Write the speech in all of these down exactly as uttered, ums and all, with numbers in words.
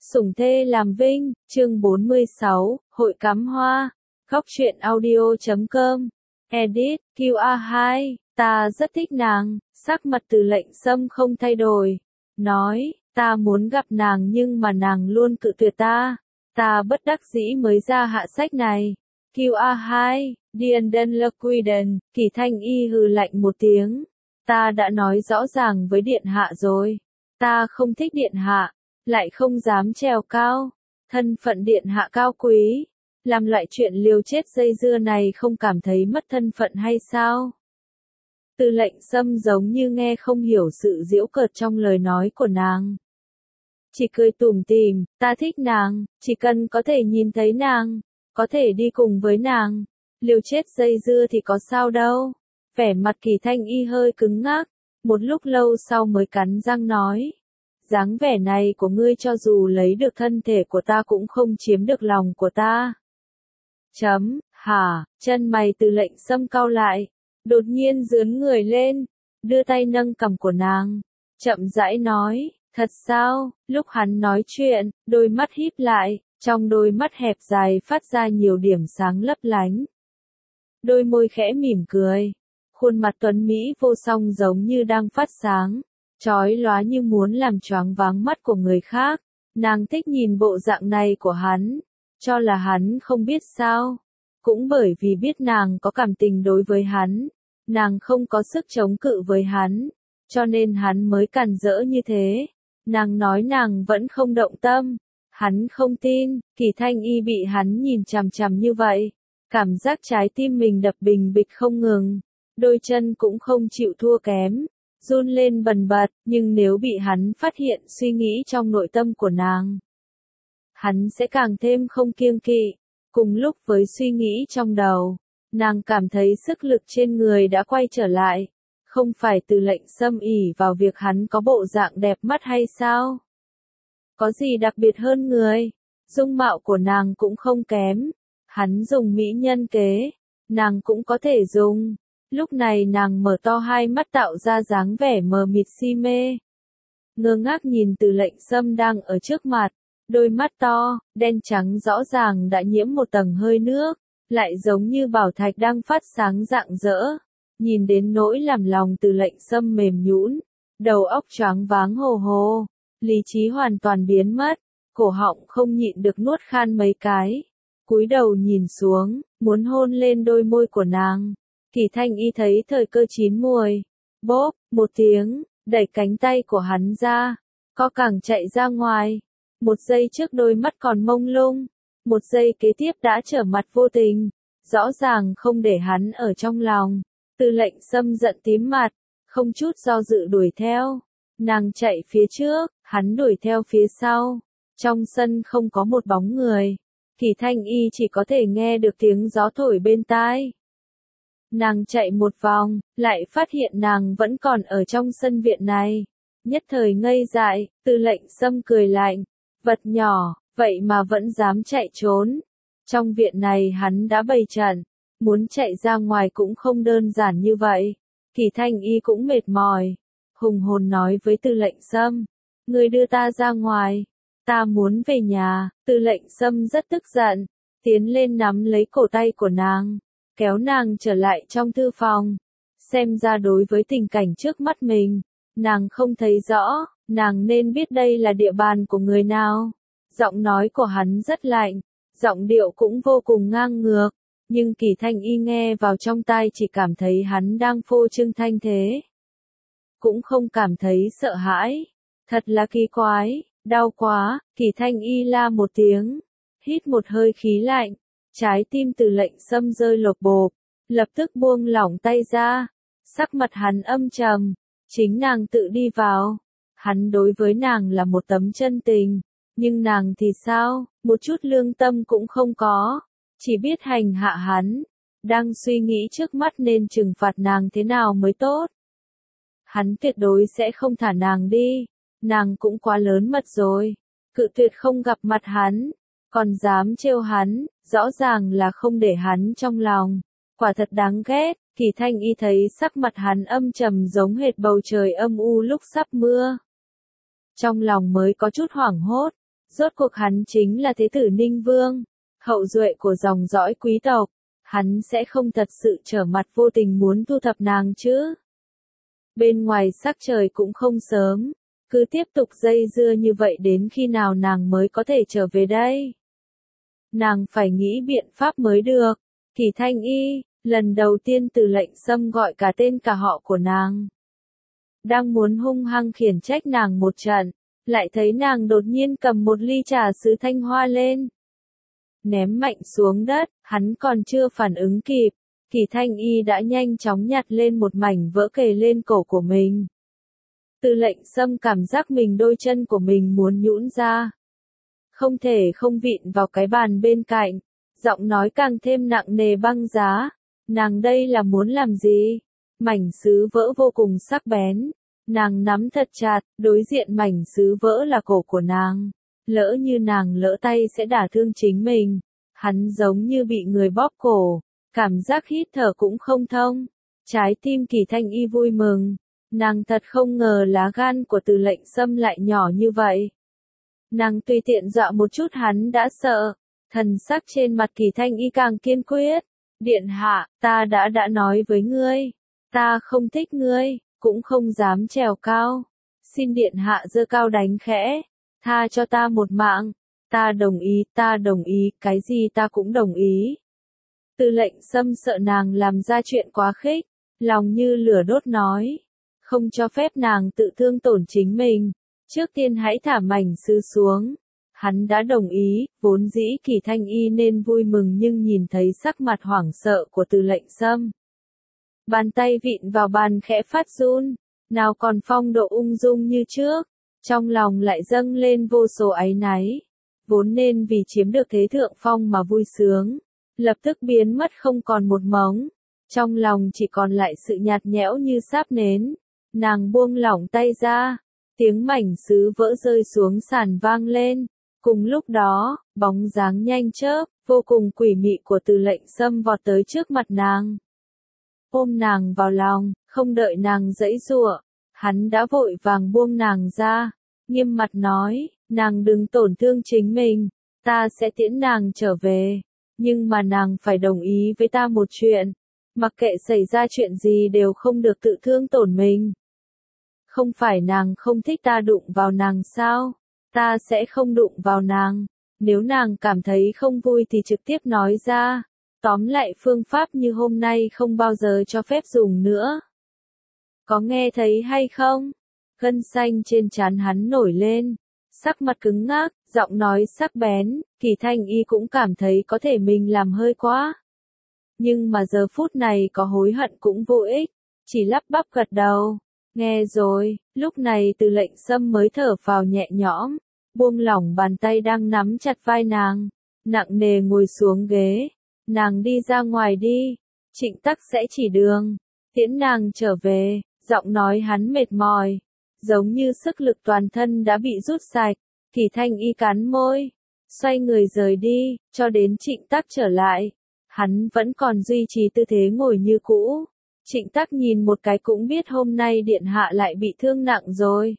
Sủng thê làm vinh, chương bốn mươi sáu, Hội cắm hoa, góc truyện audio chấm com, edit, quy a hai, ta rất thích nàng, sắc mặt Từ Lệnh Sâm không thay đổi, nói, ta muốn gặp nàng nhưng mà nàng luôn cự tuyệt ta, ta bất đắc dĩ mới ra hạ sách này. quy a hai, Điền Đân Lơ Quy Đần, Kỳ Thanh Y hừ lạnh một tiếng, ta đã nói rõ ràng với điện hạ rồi, ta không thích điện hạ. Lại không dám trèo cao, thân phận điện hạ cao quý, làm loại chuyện liều chết dây dưa này không cảm thấy mất thân phận hay sao? Từ Lệnh Sâm giống như nghe không hiểu sự giễu cợt trong lời nói của nàng. Chỉ cười tủm tỉm, ta thích nàng, chỉ cần có thể nhìn thấy nàng, có thể đi cùng với nàng, liều chết dây dưa thì có sao đâu. Vẻ mặt Kỳ Thanh Y hơi cứng ngắc, một lúc lâu sau mới cắn răng nói. Dáng vẻ này của ngươi cho dù lấy được thân thể của ta cũng không chiếm được lòng của ta. Chấm, hả, chân mày Từ Lệnh Sâm cau lại, đột nhiên giướn người lên, đưa tay nâng cằm của nàng, chậm rãi nói, thật sao, lúc hắn nói chuyện, đôi mắt híp lại, trong đôi mắt hẹp dài phát ra nhiều điểm sáng lấp lánh. Đôi môi khẽ mỉm cười, khuôn mặt tuấn Mỹ vô song giống như đang phát sáng. Chói lóa như muốn làm choáng váng mắt của người khác, nàng thích nhìn bộ dạng này của hắn, cho là hắn không biết sao, cũng bởi vì biết nàng có cảm tình đối với hắn, nàng không có sức chống cự với hắn, cho nên hắn mới càn rỡ như thế, nàng nói nàng vẫn không động tâm, hắn không tin, Kỳ Thanh Y bị hắn nhìn chằm chằm như vậy, cảm giác trái tim mình đập bình bịch không ngừng, đôi chân cũng không chịu thua kém. Run lên bần bật, nhưng nếu bị hắn phát hiện suy nghĩ trong nội tâm của nàng, hắn sẽ càng thêm không kiêng kỵ. Cùng lúc với suy nghĩ trong đầu, nàng cảm thấy sức lực trên người đã quay trở lại, không phải Từ Lệnh Sâm ỷ vào việc hắn có bộ dạng đẹp mắt hay sao? Có gì đặc biệt hơn người? Dung mạo của nàng cũng không kém, hắn dùng mỹ nhân kế, nàng cũng có thể dùng. Lúc này nàng mở to hai mắt tạo ra dáng vẻ mờ mịt si mê. Ngơ ngác nhìn Từ Lệnh Sâm đang ở trước mặt, đôi mắt to, đen trắng rõ ràng đã nhiễm một tầng hơi nước, lại giống như bảo thạch đang phát sáng rạng rỡ. Nhìn đến nỗi làm lòng Từ Lệnh Sâm mềm nhũn, đầu óc choáng váng hồ hồ, lý trí hoàn toàn biến mất, cổ họng không nhịn được nuốt khan mấy cái. Cúi đầu nhìn xuống, muốn hôn lên đôi môi của nàng. Kỳ Thanh Y thấy thời cơ chín muồi, bốp, một tiếng, đẩy cánh tay của hắn ra, co cẳng chạy ra ngoài. Một giây trước đôi mắt còn mông lung, một giây kế tiếp đã trở mặt vô tình, rõ ràng không để hắn ở trong lòng. Từ Lệnh Sâm giận tím mặt, không chút do dự đuổi theo. Nàng chạy phía trước, hắn đuổi theo phía sau. Trong sân không có một bóng người, Kỳ Thanh Y chỉ có thể nghe được tiếng gió thổi bên tai. Nàng chạy một vòng, lại phát hiện nàng vẫn còn ở trong sân viện này. Nhất thời ngây dại, Từ Lệnh Sâm cười lạnh, vật nhỏ, vậy mà vẫn dám chạy trốn. Trong viện này hắn đã bày trận, muốn chạy ra ngoài cũng không đơn giản như vậy. Kỳ Thanh Y cũng mệt mỏi, hùng hồn nói với Từ Lệnh Sâm, ngươi đưa ta ra ngoài, ta muốn về nhà. Từ Lệnh Sâm rất tức giận, tiến lên nắm lấy cổ tay của nàng, kéo nàng trở lại trong thư phòng. Xem ra đối với tình cảnh trước mắt mình, nàng không thấy rõ, nàng nên biết đây là địa bàn của người nào. Giọng nói của hắn rất lạnh, giọng điệu cũng vô cùng ngang ngược, nhưng Kỳ Thanh Y nghe vào trong tai chỉ cảm thấy hắn đang phô trương thanh thế. Cũng không cảm thấy sợ hãi, thật là kỳ quái, đau quá. Kỳ Thanh Y la một tiếng, hít một hơi khí lạnh. Trái tim Từ Lệnh Sâm rơi lột bột, lập tức buông lỏng tay ra, sắc mặt hắn âm trầm, chính nàng tự đi vào. Hắn đối với nàng là một tấm chân tình, nhưng nàng thì sao, một chút lương tâm cũng không có, chỉ biết hành hạ hắn, đang suy nghĩ trước mắt nên trừng phạt nàng thế nào mới tốt. Hắn tuyệt đối sẽ không thả nàng đi, nàng cũng quá lớn mật rồi, cự tuyệt không gặp mặt hắn. Còn dám trêu hắn, rõ ràng là không để hắn trong lòng, quả thật đáng ghét. Kỳ Thanh Y thấy sắc mặt hắn âm trầm giống hệt bầu trời âm u lúc sắp mưa. Trong lòng mới có chút hoảng hốt, Rốt cuộc hắn chính là thế tử Ninh Vương, hậu duệ của dòng dõi quý tộc, hắn sẽ không thật sự trở mặt vô tình muốn thu thập nàng chứ. Bên ngoài sắc trời cũng không sớm, cứ tiếp tục dây dưa như vậy đến khi nào nàng mới có thể trở về đây. Nàng phải nghĩ biện pháp mới được. Kỳ Thanh Y, lần đầu tiên Từ Lệnh Sâm gọi cả tên cả họ của nàng. Đang muốn hung hăng khiển trách nàng một trận, lại thấy nàng đột nhiên cầm một ly trà sứ thanh hoa lên. Ném mạnh xuống đất, hắn còn chưa phản ứng kịp, Kỳ Thanh Y đã nhanh chóng nhặt lên một mảnh vỡ kề lên cổ của mình. Từ Lệnh Sâm cảm giác mình đôi chân của mình muốn nhũn ra. Không thể không vịn vào cái bàn bên cạnh, giọng nói càng thêm nặng nề băng giá. Nàng đây là muốn làm gì? Mảnh sứ vỡ vô cùng sắc bén. Nàng nắm thật chặt, đối diện mảnh sứ vỡ là cổ của nàng. Lỡ như nàng lỡ tay sẽ đả thương chính mình. Hắn giống như bị người bóp cổ, cảm giác hít thở cũng không thông. Trái tim Kỳ Thanh Y vui mừng. Nàng thật không ngờ lá gan của Từ Lệnh Sâm lại nhỏ như vậy. Nàng tùy tiện dọa một chút hắn đã sợ. Thần sắc trên mặt Kỳ Thanh Y càng kiên quyết. Điện hạ, ta đã đã nói với ngươi. Ta không thích ngươi, cũng không dám trèo cao. Xin điện hạ giơ cao đánh khẽ. Tha cho ta một mạng. Ta đồng ý, ta đồng ý, cái gì ta cũng đồng ý. Từ Lệnh Sâm sợ nàng làm ra chuyện quá khích. Lòng như lửa đốt nói. Không cho phép nàng tự thương tổn chính mình. Trước tiên hãy thả mảnh sứ xuống. Hắn đã đồng ý, vốn dĩ Kỳ Thanh Y nên vui mừng nhưng nhìn thấy sắc mặt hoảng sợ của Từ Lệnh Sâm. Bàn tay vịn vào bàn khẽ phát run, nào còn phong độ ung dung như trước, trong lòng lại dâng lên vô số áy náy. Vốn nên vì chiếm được thế thượng phong mà vui sướng, lập tức biến mất không còn một mống. Trong lòng chỉ còn lại sự nhạt nhẽo như sáp nến. Nàng buông lỏng tay ra, tiếng mảnh sứ vỡ rơi xuống sàn vang lên. Cùng lúc đó, bóng dáng nhanh chớp, vô cùng quỷ mị của Từ Lệnh Sâm vọt tới trước mặt nàng. Ôm nàng vào lòng, không đợi nàng giãy giụa, hắn đã vội vàng buông nàng ra, nghiêm mặt nói, nàng đừng tổn thương chính mình, ta sẽ tiễn nàng trở về, nhưng mà nàng phải đồng ý với ta một chuyện, mặc kệ xảy ra chuyện gì đều không được tự thương tổn mình. Không phải nàng không thích ta đụng vào nàng sao? Ta sẽ không đụng vào nàng. Nếu nàng cảm thấy không vui thì trực tiếp nói ra. Tóm lại phương pháp như hôm nay không bao giờ cho phép dùng nữa. Có nghe thấy hay không? Gân xanh trên trán hắn nổi lên. Sắc mặt cứng ngắc, giọng nói sắc bén. Kỳ Thanh Y cũng cảm thấy có thể mình làm hơi quá. Nhưng mà giờ phút này có hối hận cũng vô ích. Chỉ lắp bắp gật đầu. Nghe rồi, lúc này Từ Lệnh Sâm mới thở phào nhẹ nhõm, buông lỏng bàn tay đang nắm chặt vai nàng, nặng nề ngồi xuống ghế, nàng đi ra ngoài đi, Trịnh Tắc sẽ chỉ đường, tiễn nàng trở về, giọng nói hắn mệt mỏi, giống như sức lực toàn thân đã bị rút sạch, Kỳ Thanh Y cắn môi, xoay người rời đi, cho đến Trịnh Tắc trở lại, hắn vẫn còn duy trì tư thế ngồi như cũ. Trịnh Tắc nhìn một cái cũng biết hôm nay điện hạ lại bị thương nặng rồi.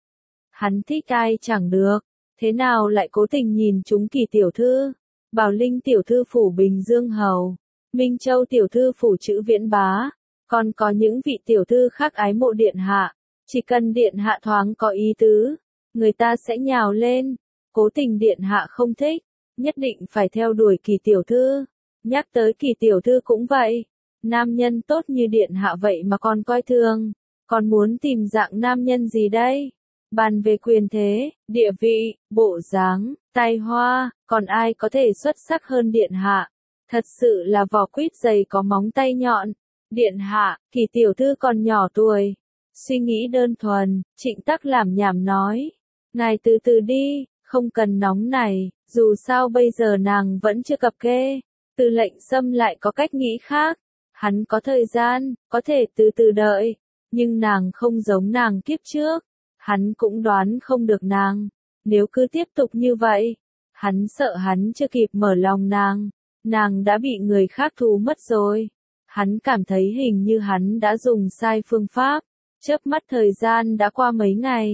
Hắn thích ai chẳng được, thế nào lại cố tình nhìn chúng Kỳ tiểu thư, Bảo Linh tiểu thư phủ Bình Dương hầu, Minh Châu tiểu thư phủ Trữ Viễn bá, còn có những vị tiểu thư khác ái mộ điện hạ, chỉ cần điện hạ thoáng có ý tứ, người ta sẽ nhào lên, cố tình điện hạ không thích, nhất định phải theo đuổi Kỳ tiểu thư, nhắc tới Kỳ tiểu thư cũng vậy. Nam nhân tốt như điện hạ vậy mà còn coi thường, còn muốn tìm dạng nam nhân gì đây? Bàn về quyền thế, địa vị, bộ dáng, tài hoa, còn ai có thể xuất sắc hơn điện hạ? Thật sự là vỏ quýt dày có móng tay nhọn. Điện hạ, Kỳ tiểu thư còn nhỏ tuổi. Suy nghĩ đơn thuần, Trịnh Tắc làm nhảm nói. Ngài từ từ đi, không cần nóng này, dù sao bây giờ nàng vẫn chưa cập kê. Từ Lệnh Sâm lại có cách nghĩ khác. Hắn có thời gian, có thể từ từ đợi, nhưng nàng không giống nàng kiếp trước, hắn cũng đoán không được nàng, nếu cứ tiếp tục như vậy, hắn sợ hắn chưa kịp mở lòng nàng, nàng đã bị người khác thu mất rồi, hắn cảm thấy hình như hắn đã dùng sai phương pháp, chớp mắt thời gian đã qua mấy ngày,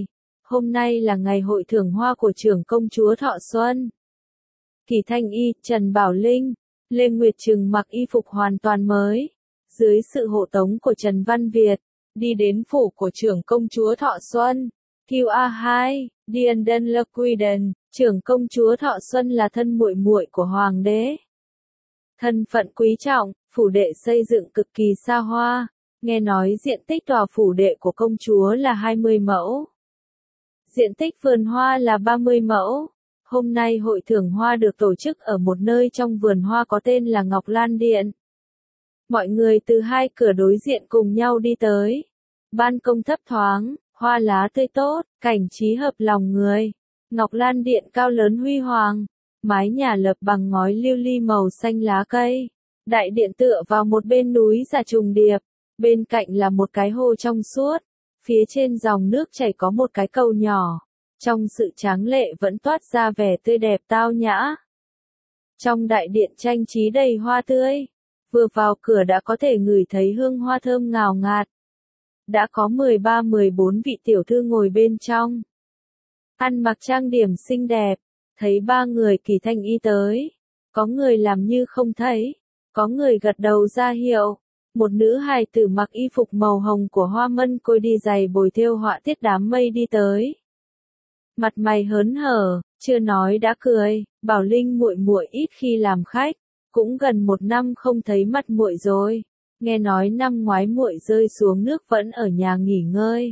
Hôm nay là ngày hội thưởng hoa của trưởng công chúa Thọ Xuân. Kỳ Thanh Y, Trần Bảo Linh, Lê Nguyệt Trừng mặc y phục hoàn toàn mới, dưới sự hộ tống của Trần Văn Việt, đi đến phủ của trưởng công chúa Thọ Xuân. Q A hai, Dienden Lequiden, trưởng công chúa Thọ Xuân là thân muội muội của hoàng đế. Thân phận quý trọng, phủ đệ xây dựng cực kỳ xa hoa, nghe nói diện tích tòa phủ đệ của công chúa là hai mươi mẫu. Diện tích vườn hoa là ba mươi mẫu. Hôm nay hội thưởng hoa được tổ chức ở một nơi trong vườn hoa có tên là Ngọc Lan Điện. Mọi người từ hai cửa đối diện cùng nhau đi tới. Ban công thấp thoáng, hoa lá tươi tốt, cảnh trí hợp lòng người. Ngọc Lan Điện cao lớn huy hoàng, mái nhà lợp bằng ngói lưu ly màu xanh lá cây. Đại điện tựa vào một bên núi già trùng điệp, bên cạnh là một cái hồ trong suốt, phía trên dòng nước chảy có một cái cầu nhỏ. Trong sự tráng lệ vẫn toát ra vẻ tươi đẹp tao nhã. Trong đại điện trang trí đầy hoa tươi, vừa vào cửa đã có thể ngửi thấy hương hoa thơm ngào ngạt. Đã có mười ba mười bốn vị tiểu thư ngồi bên trong. Ăn mặc trang điểm xinh đẹp, thấy ba người Kỳ Thanh Y tới. Có người làm như không thấy, có người gật đầu ra hiệu. Một nữ hài tử mặc y phục màu hồng của Hoa Mân Côi đi giày bồi thêu họa tiết đám mây đi tới. Mặt mày hớn hở, chưa nói đã cười, Bảo Linh muội muội ít khi làm khách, cũng gần một năm không thấy mặt muội rồi. Nghe nói năm ngoái muội rơi xuống nước vẫn ở nhà nghỉ ngơi.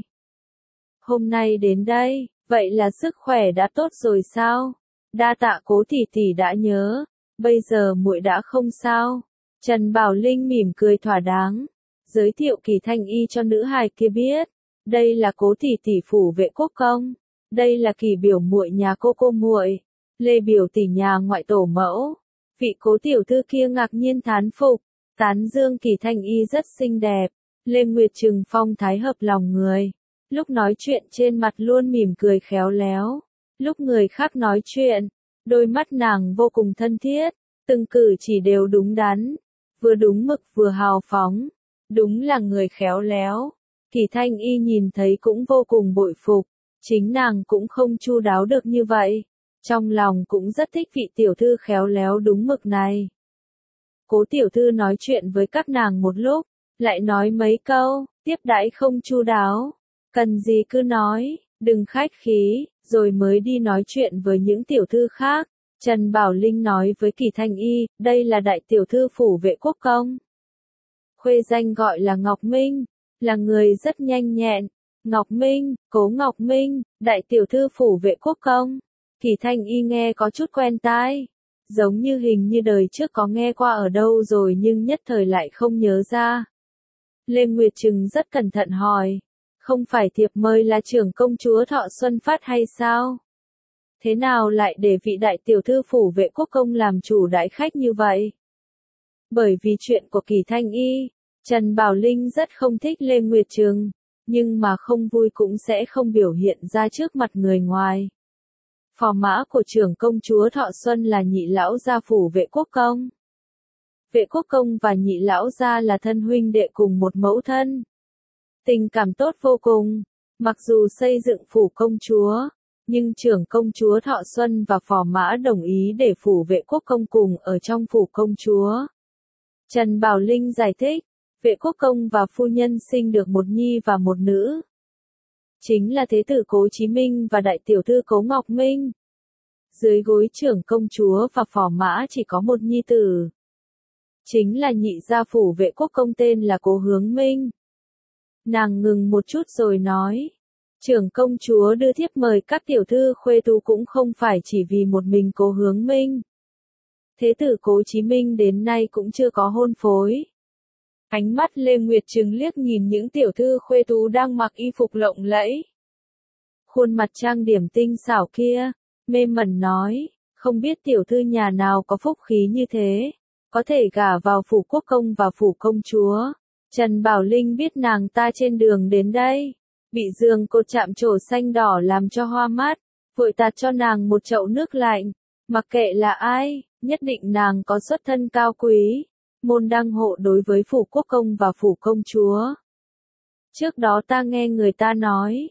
Hôm nay đến đây, vậy là sức khỏe đã tốt rồi sao? Đa tạ Cố tỷ tỷ đã nhớ, bây giờ muội đã không sao. Trần Bảo Linh mỉm cười thỏa đáng, giới thiệu Kỳ Thanh Y cho nữ hài kia biết, đây là Cố tỷ tỷ phủ vệ quốc công. Đây là Kỳ biểu muội nhà cô cô muội, Lê biểu tỷ nhà ngoại tổ mẫu. Vị Cố tiểu thư kia ngạc nhiên thán phục, tán dương Kỳ Thanh Y rất xinh đẹp. Lê Nguyệt Trừng phong thái hợp lòng người, lúc nói chuyện trên mặt luôn mỉm cười khéo léo, lúc người khác nói chuyện, đôi mắt nàng vô cùng thân thiết, từng cử chỉ đều đúng đắn, vừa đúng mực vừa hào phóng, đúng là người khéo léo. Kỳ Thanh Y nhìn thấy cũng vô cùng bội phục. Chính nàng cũng không chu đáo được như vậy, trong lòng cũng rất thích vị tiểu thư khéo léo đúng mực này. Cố tiểu thư nói chuyện với các nàng một lúc, lại nói mấy câu, tiếp đãi không chu đáo, cần gì cứ nói, đừng khách khí, rồi mới đi nói chuyện với những tiểu thư khác. Trần Bảo Linh nói với Kỳ Thanh Y, đây là đại tiểu thư phủ vệ quốc công. Khuê danh gọi là Ngọc Minh, là người rất nhanh nhẹn. Ngọc Minh, Cố Ngọc Minh, đại tiểu thư phủ vệ quốc công. Kỳ Thanh Y nghe có chút quen tai, giống như hình như đời trước có nghe qua ở đâu rồi nhưng nhất thời lại không nhớ ra. Lê Nguyệt Trừng rất cẩn thận hỏi, không phải thiệp mời là trưởng công chúa Thọ Xuân phát hay sao? Thế nào lại để vị đại tiểu thư phủ vệ quốc công làm chủ đãi khách như vậy? Bởi vì chuyện của Kỳ Thanh Y, Trần Bảo Linh rất không thích Lê Nguyệt Trừng. Nhưng mà không vui cũng sẽ không biểu hiện ra trước mặt người ngoài. Phò mã của trưởng công chúa Thọ Xuân là nhị lão gia phủ vệ quốc công. Vệ quốc công và nhị lão gia là thân huynh đệ cùng một mẫu thân. Tình cảm tốt vô cùng, mặc dù xây dựng phủ công chúa, nhưng trưởng công chúa Thọ Xuân và phò mã đồng ý để phủ vệ quốc công cùng ở trong phủ công chúa. Trần Bảo Linh giải thích. Vệ quốc công và phu nhân sinh được một nhi và một nữ. Chính là thế tử Cố Chí Minh và đại tiểu thư Cố Ngọc Minh. Dưới gối trưởng công chúa và phò mã chỉ có một nhi tử. Chính là nhị gia phủ vệ quốc công tên là Cố Hướng Minh. Nàng ngừng một chút rồi nói. Trưởng công chúa đưa thiếp mời các tiểu thư khuê tú cũng không phải chỉ vì một mình Cố Hướng Minh. Thế tử Cố Chí Minh đến nay cũng chưa có hôn phối. Ánh mắt Lê Nguyệt Trừng liếc nhìn những tiểu thư khuê tú đang mặc y phục lộng lẫy. Khuôn mặt trang điểm tinh xảo kia, mê mẩn nói, không biết tiểu thư nhà nào có phúc khí như thế, có thể gả vào phủ quốc công và phủ công chúa. Trần Bảo Linh biết nàng ta trên đường đến đây, bị giường cột chạm trổ xanh đỏ làm cho hoa mắt, vội tạt cho nàng một chậu nước lạnh, mặc kệ là ai, nhất định nàng có xuất thân cao quý. Môn đăng hộ đối với phủ quốc công và phủ công chúa. Trước đó ta nghe người ta nói,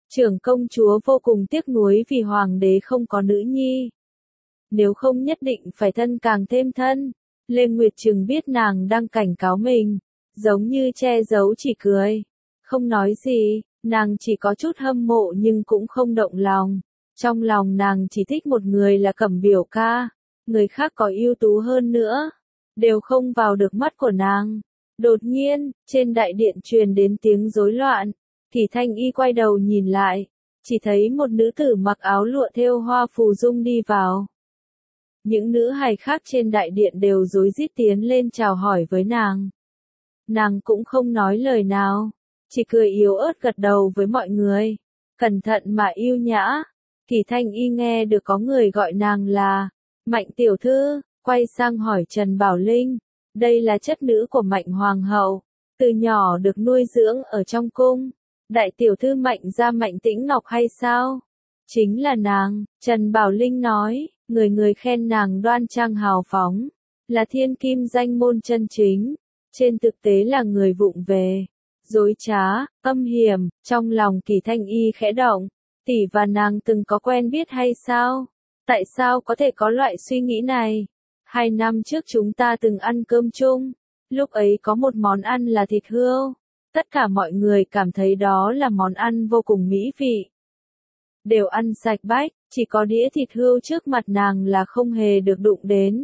Trưởng công chúa vô cùng tiếc nuối vì hoàng đế không có nữ nhi. Nếu không nhất định phải thân càng thêm thân. Lê Nguyệt Trừng biết nàng đang cảnh cáo mình, giống như che giấu chỉ cười. Không nói gì, nàng chỉ có chút hâm mộ nhưng cũng không động lòng. Trong lòng nàng chỉ thích một người là Cẩm Biểu ca, người khác có ưu tú hơn nữa, đều không vào được mắt của nàng. Đột nhiên, trên đại điện truyền đến tiếng rối loạn, Kỷ Thanh Y quay đầu nhìn lại, chỉ thấy một nữ tử mặc áo lụa thêu hoa phù dung đi vào. Những nữ hài khác trên đại điện đều rối rít tiến lên chào hỏi với nàng. Nàng cũng không nói lời nào, chỉ cười yếu ớt gật đầu với mọi người, cẩn thận mà yêu nhã. Kỷ Thanh Y nghe được có người gọi nàng là Mạnh tiểu thư, quay sang hỏi Trần Bảo Linh, đây là chất nữ của Mạnh hoàng hậu, từ nhỏ được nuôi dưỡng ở trong cung. Đại tiểu thư Mạnh gia Mạnh Tĩnh Ngọc hay sao? Chính là nàng, Trần Bảo Linh nói, người người khen nàng đoan trang hào phóng, là thiên kim danh môn chân chính, trên thực tế là người vụng về, dối trá, âm hiểm. Trong lòng Kỷ Thanh Y khẽ động, tỷ và nàng từng có quen biết hay sao? Tại sao có thể có loại suy nghĩ này? Hai năm trước chúng ta từng ăn cơm chung, lúc ấy có một món ăn là thịt hươu. Tất cả mọi người cảm thấy đó là món ăn vô cùng mỹ vị. Đều ăn sạch bách, chỉ có đĩa thịt hươu trước mặt nàng là không hề được đụng đến.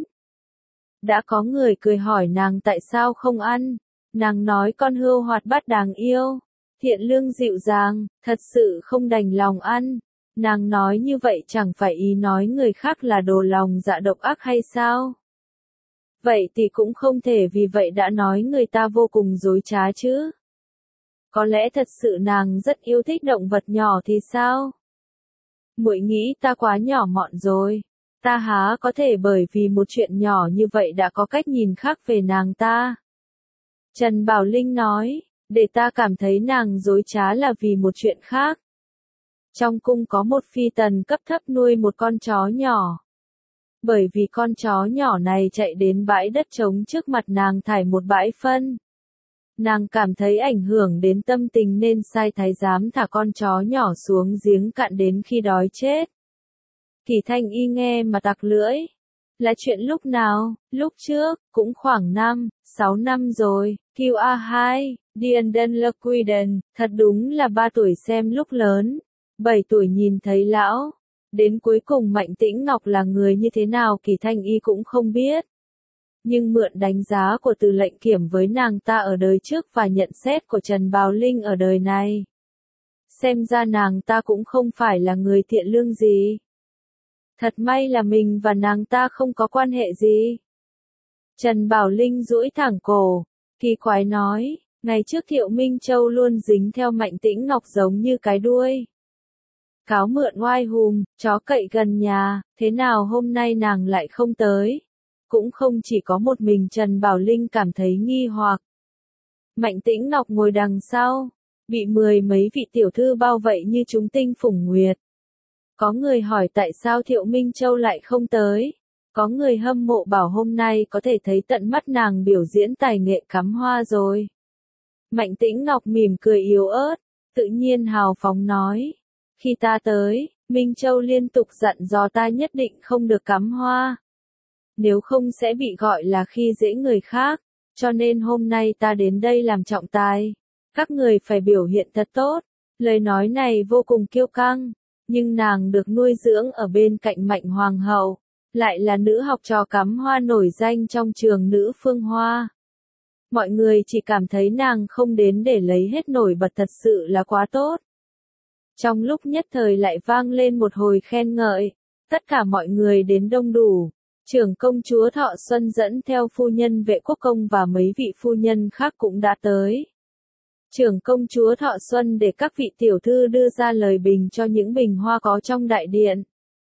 Đã có người cười hỏi nàng tại sao không ăn, nàng nói con hươu hoạt bát đáng yêu, thiện lương dịu dàng, thật sự không đành lòng ăn. Nàng nói như vậy chẳng phải ý nói người khác là đồ lòng dạ độc ác hay sao? Vậy thì cũng không thể vì vậy đã nói người ta vô cùng dối trá chứ. Có lẽ thật sự nàng rất yêu thích động vật nhỏ thì sao? Muội nghĩ ta quá nhỏ mọn rồi. Ta há có thể bởi vì một chuyện nhỏ như vậy đã có cách nhìn khác về nàng ta. Trần Bảo Linh nói, để ta cảm thấy nàng dối trá là vì một chuyện khác. Trong cung có một phi tần cấp thấp nuôi một con chó nhỏ. Bởi vì con chó nhỏ này chạy đến bãi đất trống trước mặt nàng thải một bãi phân. Nàng cảm thấy ảnh hưởng đến tâm tình nên sai thái giám thả con chó nhỏ xuống giếng cạn đến khi đói chết. Kỷ Thanh Y nghe mà tặc lưỡi. Là chuyện lúc nào? Lúc trước, cũng khoảng năm, sáu năm rồi. Q A hai, Dienden Lequiden, thật đúng là ba tuổi xem lúc lớn, bảy tuổi nhìn thấy lão. Đến cuối cùng Mạnh Tĩnh Ngọc là người như thế nào Kỷ Thanh Y cũng không biết. Nhưng mượn đánh giá của Từ Lệnh Kiểm với nàng ta ở đời trước và nhận xét của Trần Bảo Linh ở đời này, xem ra nàng ta cũng không phải là người thiện lương gì. Thật may là mình và nàng ta không có quan hệ gì. Trần Bảo Linh duỗi thẳng cổ, kỳ quái nói, ngày trước Thiệu Minh Châu luôn dính theo Mạnh Tĩnh Ngọc giống như cái đuôi. Cáo mượn oai hùm, chó cậy gần nhà, thế nào hôm nay nàng lại không tới? Cũng không chỉ có một mình Trần Bảo Linh cảm thấy nghi hoặc. Mạnh Tĩnh Ngọc ngồi đằng sau, bị mười mấy vị tiểu thư bao vây như chúng tinh phủng nguyệt. Có người hỏi tại sao Thiệu Minh Châu lại không tới. Có người hâm mộ bảo hôm nay có thể thấy tận mắt nàng biểu diễn tài nghệ cắm hoa rồi. Mạnh Tĩnh Ngọc mỉm cười yếu ớt, tự nhiên hào phóng nói. Khi ta tới, Minh Châu liên tục dặn dò ta nhất định không được cắm hoa. Nếu không sẽ bị gọi là khi dễ người khác, cho nên hôm nay ta đến đây làm trọng tài. Các người phải biểu hiện thật tốt. Lời nói này vô cùng kiêu căng, nhưng nàng được nuôi dưỡng ở bên cạnh Mạnh Hoàng hậu, lại là nữ học trò cắm hoa nổi danh trong trường Nữ Phương Hoa. Mọi người chỉ cảm thấy nàng không đến để lấy hết nổi bật thật sự là quá tốt. Trong lúc nhất thời lại vang lên một hồi khen ngợi, tất cả mọi người đến đông đủ. Trưởng công chúa Thọ Xuân dẫn theo phu nhân Vệ Quốc Công và mấy vị phu nhân khác cũng đã tới. Trưởng công chúa Thọ Xuân để các vị tiểu thư đưa ra lời bình cho những bình hoa có trong đại điện.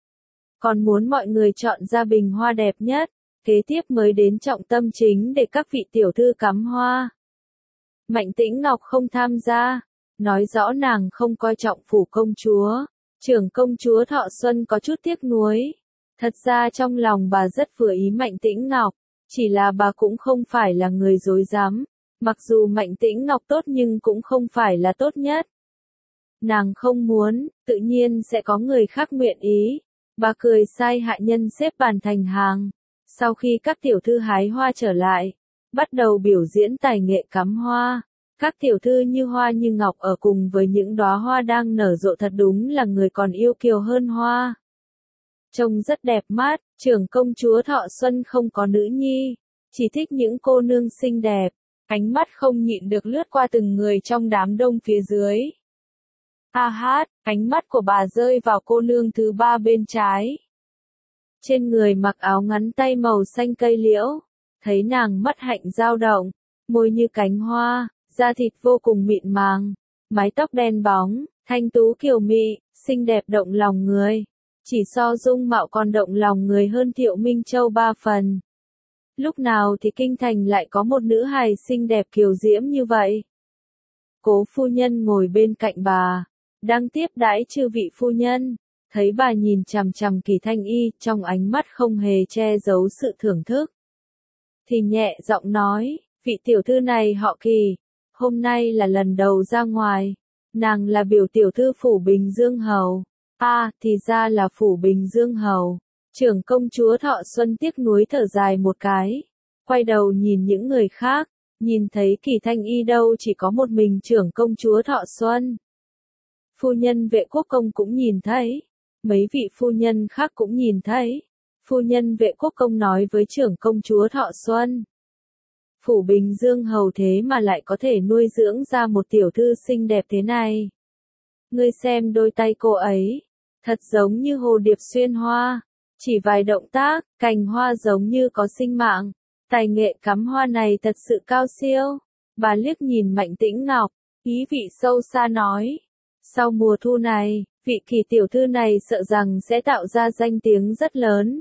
Còn muốn mọi người chọn ra bình hoa đẹp nhất, kế tiếp mới đến trọng tâm chính để các vị tiểu thư cắm hoa. Mạnh Tĩnh Ngọc không tham gia, nói rõ nàng không coi trọng phủ công chúa. Trưởng công chúa Thọ Xuân có chút tiếc nuối. Thật ra trong lòng bà rất vừa ý Mạnh Tĩnh Ngọc, chỉ là bà cũng không phải là người dối dám. Mặc dù Mạnh Tĩnh Ngọc tốt nhưng cũng không phải là tốt nhất. Nàng không muốn, tự nhiên sẽ có người khác nguyện ý. Bà cười sai hạ nhân xếp bàn thành hàng. Sau khi các tiểu thư hái hoa trở lại, bắt đầu biểu diễn tài nghệ cắm hoa. Các tiểu thư như hoa như ngọc ở cùng với những đóa hoa đang nở rộ, thật đúng là người còn yêu kiều hơn hoa. Trông rất đẹp mắt, trưởng công chúa Thọ Xuân không có nữ nhi, chỉ thích những cô nương xinh đẹp. Ánh mắt không nhịn được lướt qua từng người trong đám đông phía dưới. Ha hát, ánh mắt của bà rơi vào cô nương thứ ba bên trái. Trên người mặc áo ngắn tay màu xanh cây liễu, thấy nàng mắt hạnh dao động, môi như cánh hoa, da thịt vô cùng mịn màng, mái tóc đen bóng, thanh tú kiều mị, xinh đẹp động lòng người. Chỉ so dung mạo còn động lòng người hơn Thiệu Minh Châu ba phần. Lúc nào thì kinh thành lại có một nữ hài xinh đẹp kiều diễm như vậy? Cố phu nhân ngồi bên cạnh bà, đang tiếp đãi chư vị phu nhân, thấy bà nhìn chằm chằm Kỳ Thanh Y, trong ánh mắt không hề che giấu sự thưởng thức. Thì nhẹ giọng nói, vị tiểu thư này họ Kỳ, hôm nay là lần đầu ra ngoài, nàng là biểu tiểu thư phủ Bình Dương Hầu. A, à, thì ra là phủ Bình Dương Hầu. Trưởng công chúa Thọ Xuân tiếc nuối thở dài một cái, quay đầu nhìn những người khác, nhìn thấy Kỳ Thanh Y đâu chỉ có một mình trưởng công chúa Thọ Xuân. Phu nhân Vệ Quốc Công cũng nhìn thấy, mấy vị phu nhân khác cũng nhìn thấy. Phu nhân Vệ Quốc Công nói với trưởng công chúa Thọ Xuân, phủ Bình Dương Hầu thế mà lại có thể nuôi dưỡng ra một tiểu thư xinh đẹp thế này. Ngươi xem đôi tay cô ấy, thật giống như hồ điệp xuyên hoa, chỉ vài động tác, cành hoa giống như có sinh mạng. Tài nghệ cắm hoa này thật sự cao siêu. Bà liếc nhìn Mạnh Tĩnh Ngọc, ý vị sâu xa nói, sau mùa thu này, vị Kỳ tiểu thư này sợ rằng sẽ tạo ra danh tiếng rất lớn.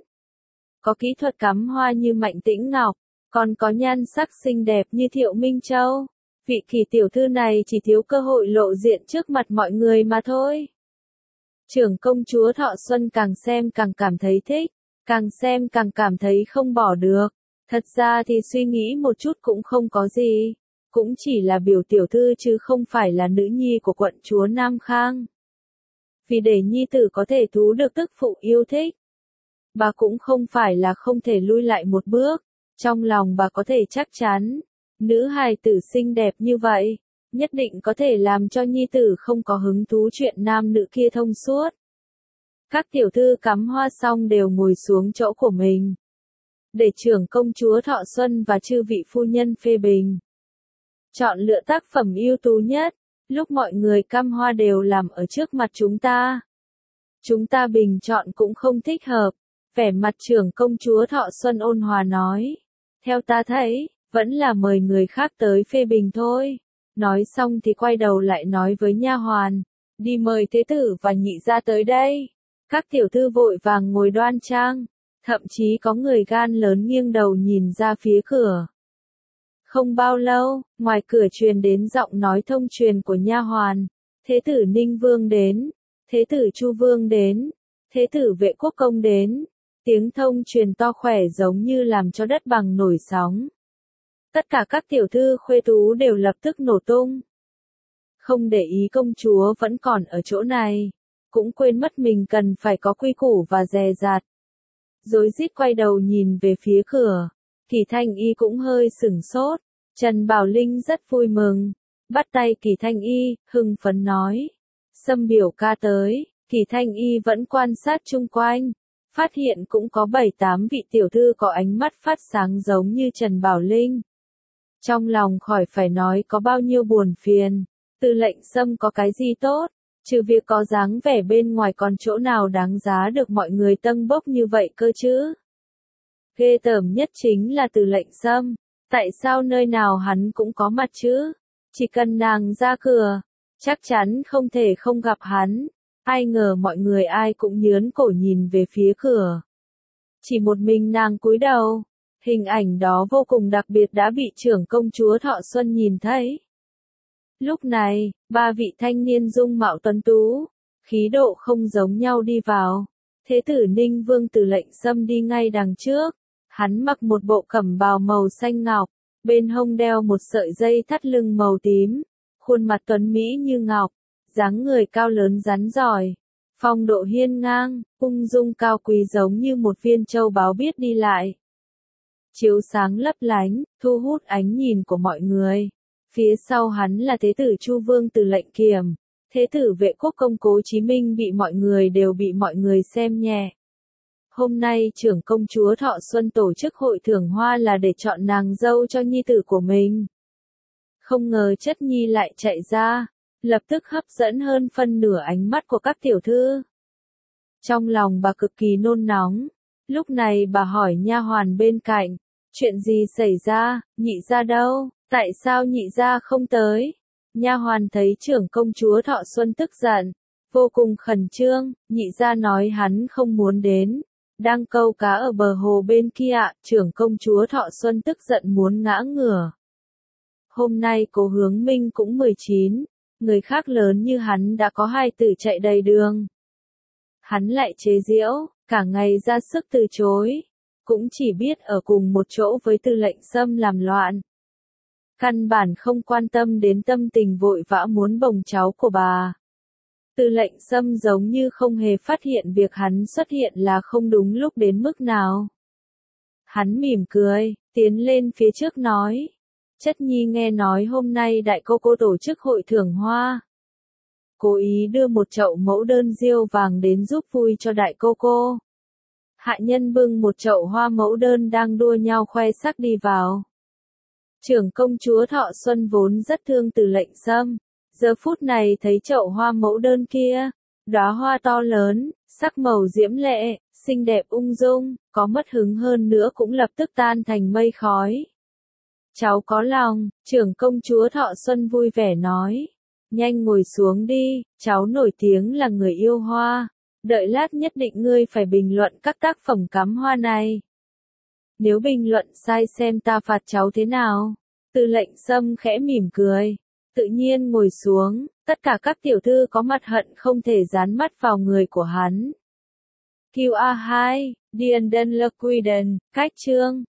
Có kỹ thuật cắm hoa như Mạnh Tĩnh Ngọc, còn có nhan sắc xinh đẹp như Thiệu Minh Châu. Vị Kỳ tiểu thư này chỉ thiếu cơ hội lộ diện trước mặt mọi người mà thôi. Trưởng công chúa Thọ Xuân càng xem càng cảm thấy thích, càng xem càng cảm thấy không bỏ được. Thật ra thì suy nghĩ một chút cũng không có gì, cũng chỉ là biểu tiểu thư chứ không phải là nữ nhi của quận chúa Nam Khang. Vì để nhi tử có thể thú được tức phụ yêu thích, bà cũng không phải là không thể lui lại một bước, trong lòng bà có thể chắc chắn. Nữ hài tử xinh đẹp như vậy, nhất định có thể làm cho nhi tử không có hứng thú chuyện nam nữ kia thông suốt. Các tiểu thư cắm hoa xong đều ngồi xuống chỗ của mình, để trưởng công chúa Thọ Xuân và chư vị phu nhân phê bình. Chọn lựa tác phẩm ưu tú nhất, lúc mọi người cắm hoa đều làm ở trước mặt chúng ta. Chúng ta bình chọn cũng không thích hợp, vẻ mặt trưởng công chúa Thọ Xuân ôn hòa nói. Theo ta thấy, vẫn là mời người khác tới phê bình thôi. Nói xong thì quay đầu lại nói với nha hoàn, đi mời thế tử và nhị gia tới đây. Các tiểu thư vội vàng ngồi đoan trang, thậm chí có người gan lớn nghiêng đầu nhìn ra phía cửa. Không bao lâu, ngoài cửa truyền đến giọng nói thông truyền của nha hoàn, thế tử Ninh Vương đến, thế tử Chu Vương đến, thế tử Vệ Quốc Công đến. Tiếng thông truyền to khỏe giống như làm cho đất bằng nổi sóng. Tất cả các tiểu thư khuê tú đều lập tức nổ tung. Không để ý công chúa vẫn còn ở chỗ này, cũng quên mất mình cần phải có quy củ và dè dặt. Rối rít quay đầu nhìn về phía cửa, Kỳ Thanh Y cũng hơi sửng sốt. Trần Bảo Linh rất vui mừng, bắt tay Kỳ Thanh Y, hưng phấn nói. Sâm biểu ca tới, Kỳ Thanh Y vẫn quan sát chung quanh, phát hiện cũng có bảy tám vị tiểu thư có ánh mắt phát sáng giống như Trần Bảo Linh. Trong lòng khỏi phải nói có bao nhiêu buồn phiền, Tư lệnh Sâm có cái gì tốt, trừ việc có dáng vẻ bên ngoài còn chỗ nào đáng giá được mọi người tâng bốc như vậy cơ chứ. Ghê tởm nhất chính là Tư lệnh Sâm, tại sao nơi nào hắn cũng có mặt chứ, chỉ cần nàng ra cửa, chắc chắn không thể không gặp hắn. Ai ngờ mọi người ai cũng nhớn cổ nhìn về phía cửa. Chỉ một mình nàng cúi đầu, hình ảnh đó vô cùng đặc biệt đã bị trưởng công chúa Thọ Xuân nhìn thấy. Lúc này, ba vị thanh niên dung mạo tuấn tú, khí độ không giống nhau đi vào. Thế tử Ninh Vương Tư lệnh Sâm đi ngay đằng trước, hắn mặc một bộ cẩm bào màu xanh ngọc, bên hông đeo một sợi dây thắt lưng màu tím, khuôn mặt tuấn mỹ như ngọc. dáng người cao lớn rắn giỏi, phong độ hiên ngang, ung dung cao quý giống như một viên châu báu biết đi lại. Chiếu sáng lấp lánh, thu hút ánh nhìn của mọi người. Phía sau hắn là Thế tử Chu Vương Từ Lệnh Kiểm, Thế tử Vệ Quốc Công Cố Chí Minh bị mọi người đều bị mọi người xem nhẹ. Hôm nay trưởng công chúa Thọ Xuân tổ chức hội thưởng hoa là để chọn nàng dâu cho nhi tử của mình. Không ngờ Chất Nhi lại chạy ra, lập tức hấp dẫn hơn phân nửa ánh mắt của các tiểu thư. Trong lòng bà cực kỳ nôn nóng, lúc này bà hỏi nha hoàn bên cạnh, chuyện gì xảy ra, nhị gia đâu, tại sao nhị gia không tới? Nha hoàn thấy trưởng công chúa Thọ Xuân tức giận, vô cùng khẩn trương, nhị gia nói hắn không muốn đến, đang câu cá ở bờ hồ bên kia, trưởng công chúa Thọ Xuân tức giận muốn ngã ngửa. Hôm nay Cố Hướng Minh cũng mười chín, người khác lớn như hắn đã có hai tử chạy đầy đường. Hắn lại chế giễu, cả ngày ra sức từ chối, cũng chỉ biết ở cùng một chỗ với Tư Lệnh Sâm làm loạn. Căn bản không quan tâm đến tâm tình vội vã muốn bồng cháu của bà. Tư Lệnh Sâm giống như không hề phát hiện việc hắn xuất hiện là không đúng lúc đến mức nào. Hắn mỉm cười, tiến lên phía trước nói. Chất Nhi nghe nói hôm nay đại cô cô tổ chức hội thưởng hoa. Cố ý đưa một chậu mẫu đơn diêu vàng đến giúp vui cho đại cô cô. Hạ nhân bưng một chậu hoa mẫu đơn đang đua nhau khoe sắc đi vào. Trưởng công chúa Thọ Xuân vốn rất thương Từ Lệnh Sâm, giờ phút này thấy chậu hoa mẫu đơn kia, đóa hoa to lớn, sắc màu diễm lệ, xinh đẹp ung dung, có mất hứng hơn nữa cũng lập tức tan thành mây khói. Cháu có lòng, trưởng công chúa Thọ Xuân vui vẻ nói. Nhanh ngồi xuống đi, cháu nổi tiếng là người yêu hoa. Đợi lát nhất định ngươi phải bình luận các tác phẩm cắm hoa này. Nếu bình luận sai xem ta phạt cháu thế nào. Tư Lệnh Sâm khẽ mỉm cười. Tự nhiên ngồi xuống, tất cả các tiểu thư có mặt hận không thể dán mắt vào người của hắn. Q A hai, Dien Den Le Quiden, cách chương.